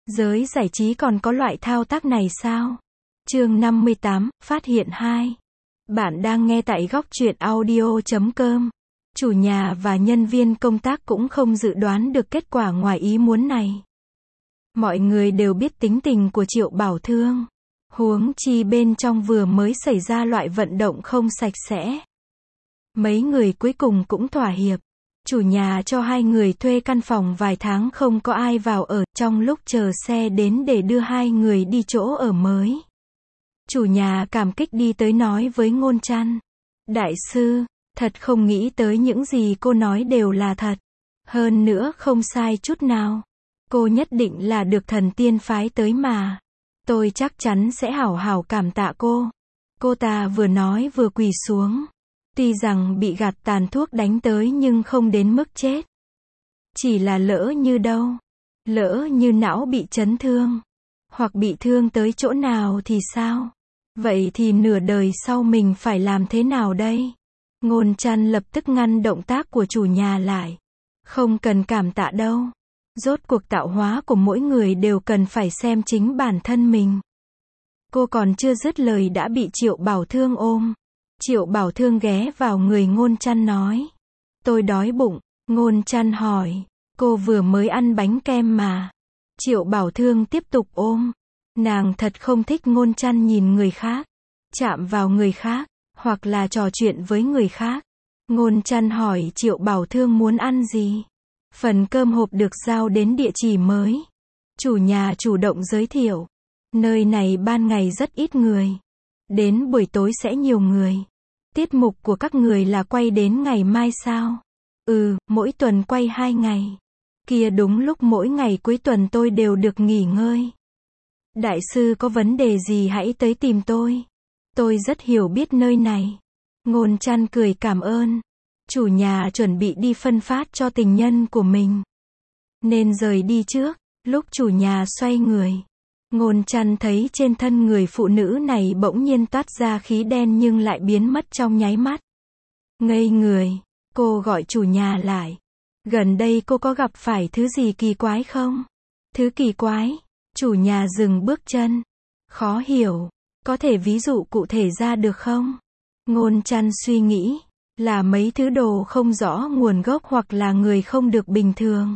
Giới giải trí còn có loại thao tác này sao? Chương 58, phát hiện 2. Bạn đang nghe tại góc truyện audio.com. Chủ nhà và nhân viên công tác cũng không dự đoán được kết quả ngoài ý muốn này. Mọi người đều biết tính tình của Triệu Bảo Thương. Huống chi bên trong vừa mới xảy ra loại vận động không sạch sẽ. Mấy người cuối cùng cũng thỏa hiệp. Chủ nhà cho hai người thuê căn phòng vài tháng không có ai vào ở, trong lúc chờ xe đến để đưa hai người đi chỗ ở mới. Chủ nhà cảm kích đi tới nói với Ngôn Trăn. Đại sư, thật không nghĩ tới những gì cô nói đều là thật. Hơn nữa không sai chút nào. Cô nhất định là được thần tiên phái tới mà. Tôi chắc chắn sẽ hảo hảo cảm tạ cô. Cô ta vừa nói vừa quỳ xuống. Tuy rằng bị gạt tàn thuốc đánh tới nhưng không đến mức chết. Chỉ là lỡ như đâu. Lỡ như não bị chấn thương. Hoặc bị thương tới chỗ nào thì sao? Vậy thì nửa đời sau mình phải làm thế nào đây? Ngôn Trăn lập tức ngăn động tác của chủ nhà lại. Không cần cảm tạ đâu. Rốt cuộc tạo hóa của mỗi người đều cần phải xem chính bản thân mình. Cô còn chưa dứt lời đã bị Triệu Bảo Thương ôm. Triệu Bảo Thương ghé vào người Ngôn Trăn nói. Tôi đói bụng. Ngôn Trăn hỏi. Cô vừa mới ăn bánh kem mà. Triệu Bảo Thương tiếp tục ôm. Nàng thật không thích Ngôn Trăn nhìn người khác. Chạm vào người khác. Hoặc là trò chuyện với người khác. Ngôn Trăn hỏi Triệu Bảo Thương muốn ăn gì. Phần cơm hộp được giao đến địa chỉ mới. Chủ nhà chủ động giới thiệu. Nơi này ban ngày rất ít người. Đến buổi tối sẽ nhiều người. Tiết mục của các người là quay đến ngày mai sao? Mỗi tuần quay 2 ngày. Kia đúng lúc mỗi ngày cuối tuần tôi đều được nghỉ ngơi. Đại sư có vấn đề gì hãy tới tìm tôi. Tôi rất hiểu biết nơi này. Ngôn Trăn cười cảm ơn. Chủ nhà chuẩn bị đi phân phát cho tình nhân của mình. Nên rời đi trước. Lúc chủ nhà xoay người. Ngôn Trăn thấy trên thân người phụ nữ này bỗng nhiên toát ra khí đen nhưng lại biến mất trong nháy mắt. Ngây người. Cô gọi chủ nhà lại. Gần đây cô có gặp phải thứ gì kỳ quái không? Thứ kỳ quái? Chủ nhà dừng bước chân. Khó hiểu. Có thể ví dụ cụ thể ra được không? Ngôn Trăn suy nghĩ. Là mấy thứ đồ không rõ nguồn gốc hoặc là người không được bình thường.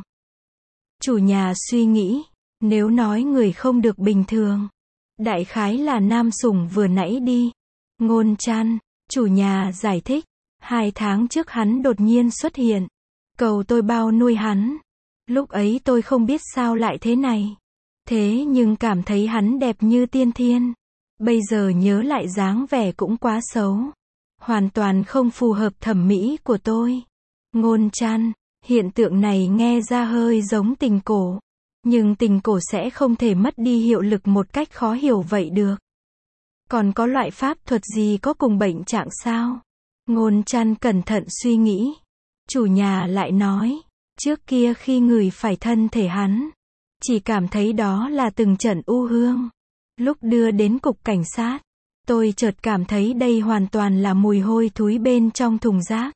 Chủ nhà suy nghĩ. Nếu nói người không được bình thường. Đại khái là nam sủng vừa nãy đi. Ngôn Trăn. Chủ nhà giải thích. 2 tháng trước hắn đột nhiên xuất hiện. Cầu tôi bao nuôi hắn. Lúc ấy tôi không biết sao lại thế này. Thế nhưng cảm thấy hắn đẹp như tiên thiên. Bây giờ nhớ lại dáng vẻ cũng quá xấu. Hoàn toàn không phù hợp thẩm mỹ của tôi. Ngôn Trăn. Hiện tượng này nghe ra hơi giống tình cổ. Nhưng tình cổ sẽ không thể mất đi hiệu lực một cách khó hiểu vậy được. Còn có loại pháp thuật gì có cùng bệnh trạng sao? Ngôn Trăn cẩn thận suy nghĩ. Chủ nhà lại nói. Trước kia khi ngửi phải thân thể hắn. Chỉ cảm thấy đó là từng trận u hương. Lúc đưa đến cục cảnh sát. Tôi chợt cảm thấy đây hoàn toàn là mùi hôi thối bên trong thùng rác.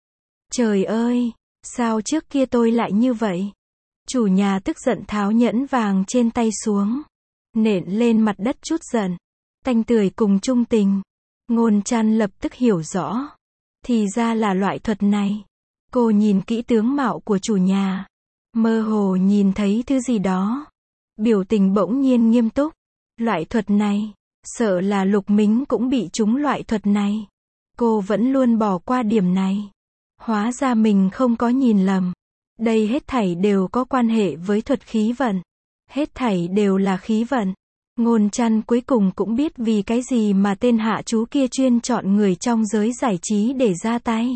Trời ơi! Sao trước kia tôi lại như vậy? Chủ nhà tức giận tháo nhẫn vàng trên tay xuống. Nện lên mặt đất chút giận. Tanh tưởi cùng trung tình. Ngôn Trăn lập tức hiểu rõ. Thì ra là loại thuật này. Cô nhìn kỹ tướng mạo của chủ nhà. Mơ hồ nhìn thấy thứ gì đó. Biểu tình bỗng nhiên nghiêm túc. Loại thuật này. Sợ là Lục Mính cũng bị trúng loại thuật này. Cô vẫn luôn bỏ qua điểm này. Hóa ra mình không có nhìn lầm. Đây hết thảy đều có quan hệ với thuật khí vận. Hết thảy đều là khí vận. Ngôn Trăn cuối cùng cũng biết vì cái gì mà tên hạ chú kia chuyên chọn người trong giới giải trí để ra tay.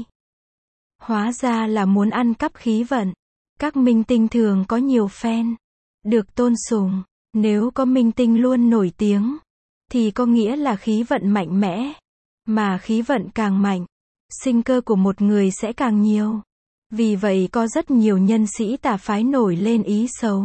Hóa ra là muốn ăn cắp khí vận. Các minh tinh thường có nhiều fan. Được tôn sùng. Nếu có minh tinh luôn nổi tiếng. Thì có nghĩa là khí vận mạnh mẽ. Mà khí vận càng mạnh. Sinh cơ của một người sẽ càng nhiều. Vì vậy có rất nhiều nhân sĩ tà phái nổi lên ý xấu.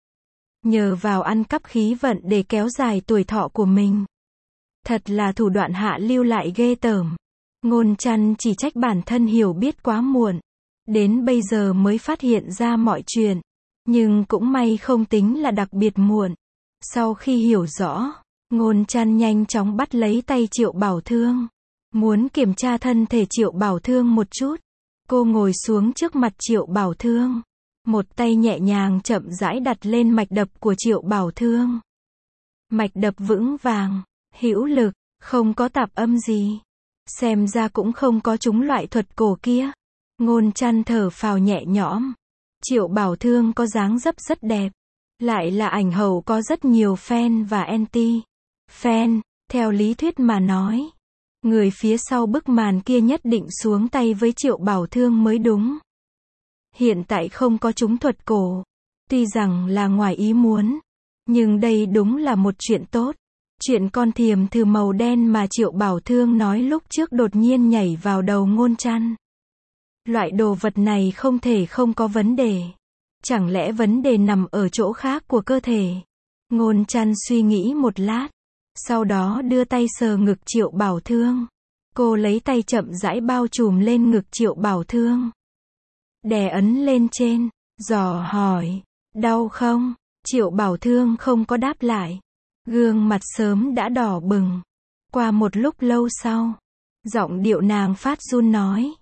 Nhờ vào ăn cắp khí vận để kéo dài tuổi thọ của mình. Thật là thủ đoạn hạ lưu lại ghê tởm. Ngôn Trăn chỉ trách bản thân hiểu biết quá muộn. Đến bây giờ mới phát hiện ra mọi chuyện. Nhưng cũng may không tính là đặc biệt muộn. Sau khi hiểu rõ, Ngôn Trăn nhanh chóng bắt lấy tay Triệu Bảo Thương. Muốn kiểm tra thân thể Triệu Bảo Thương một chút. Cô ngồi xuống trước mặt Triệu Bảo Thương. Một tay nhẹ nhàng chậm rãi đặt lên mạch đập của Triệu Bảo Thương. Mạch đập vững vàng, hữu lực, không có tạp âm gì. Xem ra cũng không có trúng loại thuật cổ kia. Ngôn Trăn thở phào nhẹ nhõm. Triệu Bảo Thương có dáng dấp rất đẹp. Lại là ảnh hậu có rất nhiều fan và anti. Fan, theo lý thuyết mà nói. Người phía sau bức màn kia nhất định xuống tay với Triệu Bảo Thương mới đúng. Hiện tại không có trúng thuật cổ. Tuy rằng là ngoài ý muốn. Nhưng đây đúng là một chuyện tốt. Chuyện con thiềm thử màu đen mà Triệu Bảo Thương nói lúc trước đột nhiên nhảy vào đầu Ngôn Trăn. Loại đồ vật này không thể không có vấn đề. Chẳng lẽ vấn đề nằm ở chỗ khác của cơ thể? Ngôn Trăn suy nghĩ một lát. Sau đó đưa tay sờ ngực Triệu Bảo Thương. Cô lấy tay chậm rãi bao trùm lên ngực Triệu Bảo Thương. Đè ấn lên trên, dò hỏi, đau không? Triệu Bảo Thương không có đáp lại. Gương mặt sớm đã đỏ bừng. Qua một lúc lâu sau, giọng điệu nàng phát run nói.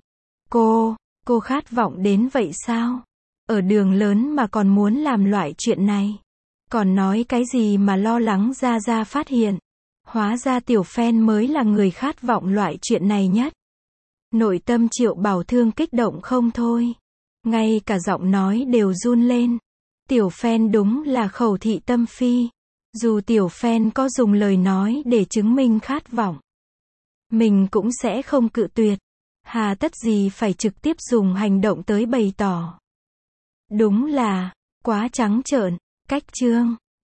Cô khát vọng đến vậy sao? Ở đường lớn mà còn muốn làm loại chuyện này. Còn nói cái gì mà lo lắng Gia phát hiện. Hóa ra tiểu fan mới là người khát vọng loại chuyện này nhất. Nội tâm Triệu Bảo Thương kích động không thôi. Ngay cả giọng nói đều run lên. Tiểu fan đúng là khẩu thị tâm phi. Dù tiểu fan có dùng lời nói để chứng minh khát vọng, mình cũng sẽ không cự tuyệt. Hà tất gì phải trực tiếp dùng hành động tới bày tỏ. Đúng là quá trắng trợn. Cách chương